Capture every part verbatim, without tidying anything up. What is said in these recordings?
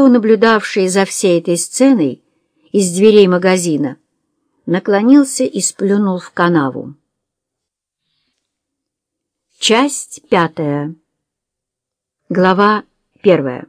Тео, наблюдавший за всей этой сценой из дверей магазина, наклонился и сплюнул в канаву. Часть пятая. Глава первая.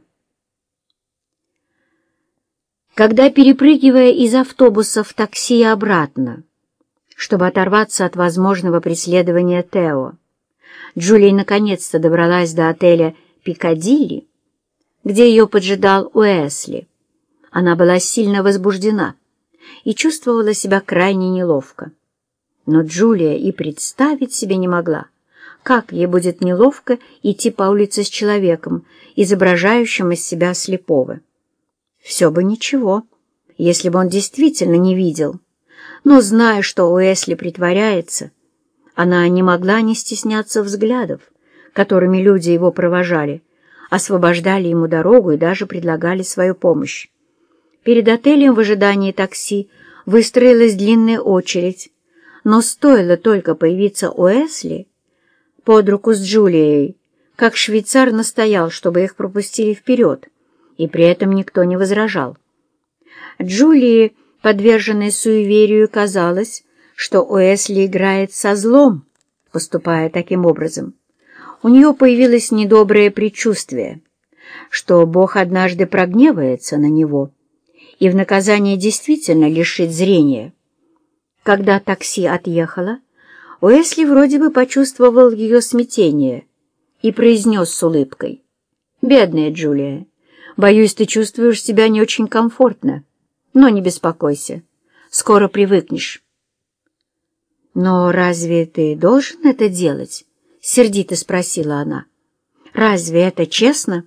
Когда, перепрыгивая из автобуса в такси и обратно, чтобы оторваться от возможного преследования Тео, Джулия наконец-то добралась до отеля «Пикадилли», где ее поджидал Уэсли, она была сильно возбуждена и чувствовала себя крайне неловко. Но Джулия и представить себе не могла, как ей будет неловко идти по улице с человеком, изображающим из себя слепого. Все бы ничего, если бы он действительно не видел. Но, зная, что Уэсли притворяется, она не могла не стесняться взглядов, которыми люди его провожали, освобождали ему дорогу и даже предлагали свою помощь. Перед отелем в ожидании такси выстроилась длинная очередь, но стоило только появиться Уэсли под руку с Джулией, как швейцар настоял, чтобы их пропустили вперед, и при этом никто не возражал. Джулии, подверженной суеверию, казалось, что Уэсли играет со злом, поступая таким образом. У нее появилось недоброе предчувствие, что Бог однажды прогневается на него и в наказание действительно лишит зрения. Когда такси отъехало, Уэсли вроде бы почувствовал ее смятение и произнес с улыбкой: «Бедная Джулия, боюсь, ты чувствуешь себя не очень комфортно, но не беспокойся, скоро привыкнешь». «Но разве ты должен это делать?» — сердито спросила она. «Разве это честно?»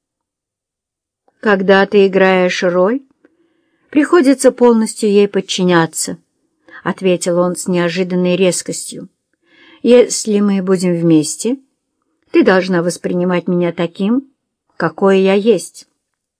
«Когда ты играешь роль, приходится полностью ей подчиняться», — ответил он с неожиданной резкостью. «Если мы будем вместе, ты должна воспринимать меня таким, какой я есть».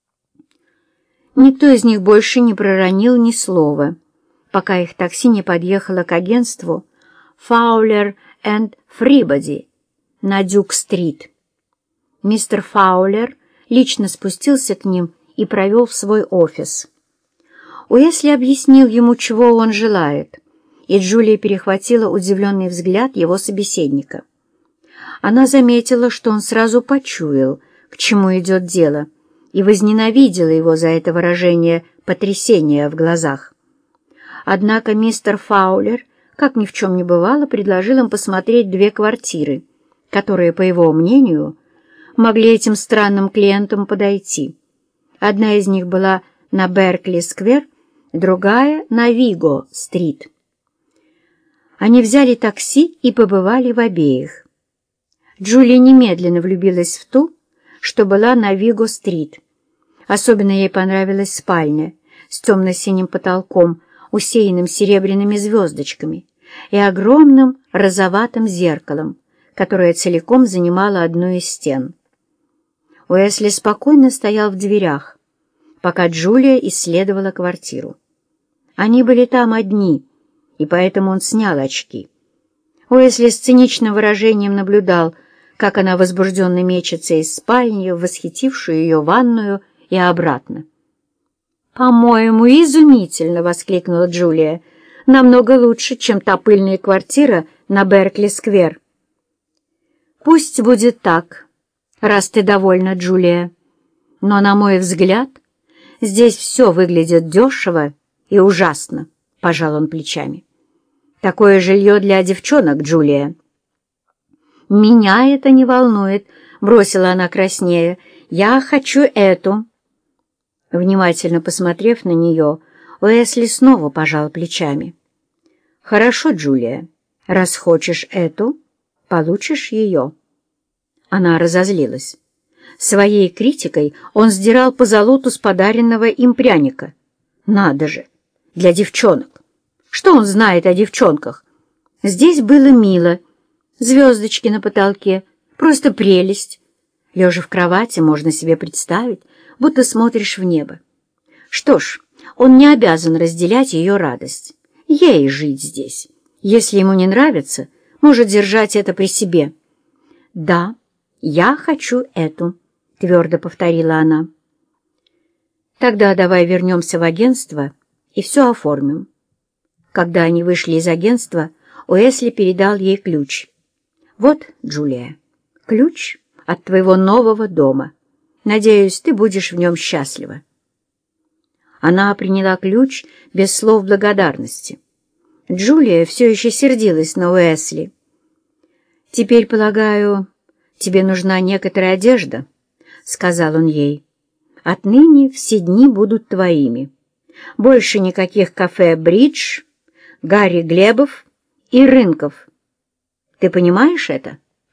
Никто из них больше не проронил ни слова, пока их такси не подъехало к агентству «Фаулер энд Фрибоди» на Дюк-стрит. Мистер Фаулер лично спустился к ним и провел в свой офис. Уэсли объяснил ему, чего он желает, и Джулия перехватила удивленный взгляд его собеседника. Она заметила, что он сразу почуял, к чему идет дело, и возненавидела его за это выражение потрясения в глазах. Однако мистер Фаулер, как ни в чем не бывало, предложил им посмотреть две квартиры, которые, по его мнению, могли этим странным клиентам подойти. Одна из них была на Беркли-сквер, другая — на Виго-стрит. Они взяли такси и побывали в обеих. Джулия немедленно влюбилась в ту, что была на Виго-стрит. Особенно ей понравилась спальня с темно-синим потолком, усеянным серебряными звездочками, и огромным розоватым зеркалом, которое целиком занимало одну из стен. Уэсли спокойно стоял в дверях, пока Джулия исследовала квартиру. Они были там одни, и поэтому он снял очки. Уэсли с циничным выражением наблюдал, как она возбужденно мечется из спальни в восхитившую ее ванную и обратно. «По-моему, изумительно!» — воскликнула Джулия. «Намного лучше, чем та пыльная квартира на Беркли-сквер». «Пусть будет так, раз ты довольна, Джулия. Но, на мой взгляд, здесь все выглядит дешево и ужасно», — пожал он плечами. «Такое жилье для девчонок, Джулия». «Меня это не волнует», — бросила она краснея. «Я хочу эту». Внимательно посмотрев на нее, Уэсли снова пожал плечами. «Хорошо, Джулия, раз хочешь эту, получишь ее». Она разозлилась. Своей критикой он сдирал позолоту с подаренного им пряника. Надо же, для девчонок. Что он знает о девчонках? Здесь было мило. Звездочки на потолке, просто прелесть. Лежа в кровати, можно себе представить, будто смотришь в небо. Что ж, он не обязан разделять ее радость. Ей жить здесь. Если ему не нравится, может держать это при себе. «Да, я хочу эту», — твердо повторила она. Тогда давай вернемся в агентство и все оформим. Когда они вышли из агентства, Уэсли передал ей ключ. Вот, Джулия, ключ от твоего нового дома. Надеюсь, ты будешь в нем счастлива. Она приняла ключ без слов благодарности. Джулия все еще сердилась на Уэсли. «Теперь, полагаю, тебе нужна некоторая одежда», — сказал он ей. «Отныне все дни будут твоими. Больше никаких кафе «Бридж», Гарри Глебов и Рынков. Ты понимаешь это?»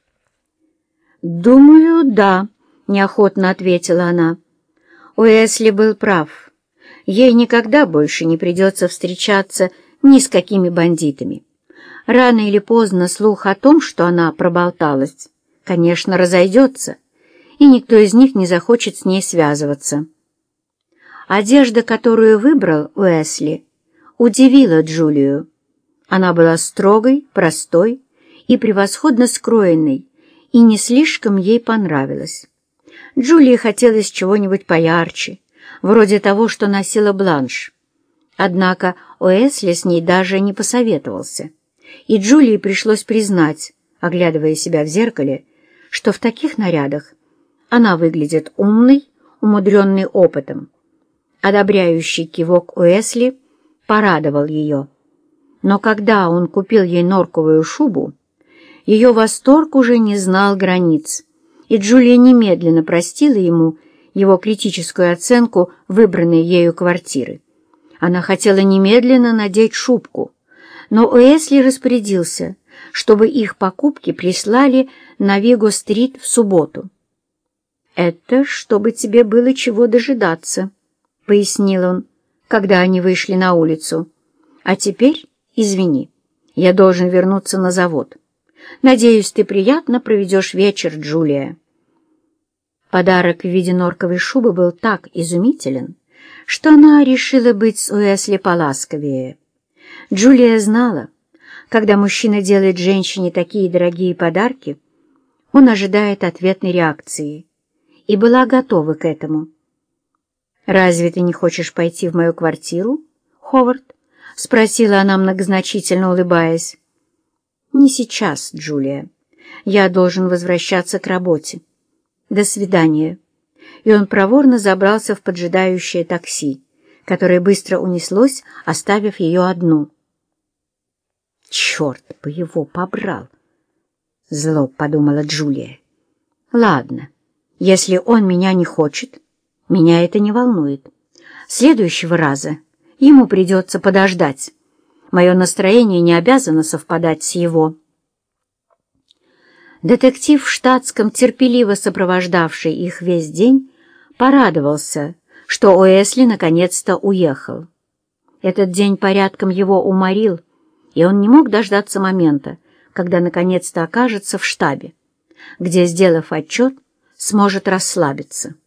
«Думаю, да», — неохотно ответила она. Уэсли был прав. Ей никогда больше не придется встречаться ни с какими бандитами. Рано или поздно слух о том, что она проболталась, конечно, разойдется, и никто из них не захочет с ней связываться. Одежда, которую выбрал Уэсли, удивила Джулию. Она была строгой, простой и превосходно скроенной, и не слишком ей понравилась. Джулии хотелось чего-нибудь поярче, вроде того, что носила Бланш. Однако Уэсли с ней даже не посоветовался, и Джулии пришлось признать, оглядывая себя в зеркале, что в таких нарядах она выглядит умной, умудренной опытом. Одобряющий кивок Уэсли порадовал ее. Но когда он купил ей норковую шубу, ее восторг уже не знал границ, и Джулия немедленно простила ему его критическую оценку выбранной ею квартиры. Она хотела немедленно надеть шубку, но Уэсли распорядился, чтобы их покупки прислали на Виго-стрит в субботу. «Это чтобы тебе было чего дожидаться», — пояснил он, когда они вышли на улицу. «А теперь, извини, я должен вернуться на завод. Надеюсь, ты приятно проведешь вечер, Джулия». Подарок в виде норковой шубы был так изумителен, что она решила быть с Уэсли поласковее. Джулия знала, когда мужчина делает женщине такие дорогие подарки, он ожидает ответной реакции, и была готова к этому. «Разве ты не хочешь пойти в мою квартиру, Ховард?» — спросила она, многозначительно улыбаясь. «Не сейчас, Джулия. Я должен возвращаться к работе. До свидания». И он проворно забрался в поджидающее такси, которое быстро унеслось, оставив ее одну. «Черт бы его побрал!» — зло подумала Джулия. «Ладно, если он меня не хочет, меня это не волнует. Следующего раза ему придется подождать. Мое настроение не обязано совпадать с его». Детектив в штатском, терпеливо сопровождавший их весь день, порадовался, что Уэсли наконец-то уехал. Этот день порядком его уморил, и он не мог дождаться момента, когда наконец-то окажется в штабе, где, сделав отчет, сможет расслабиться.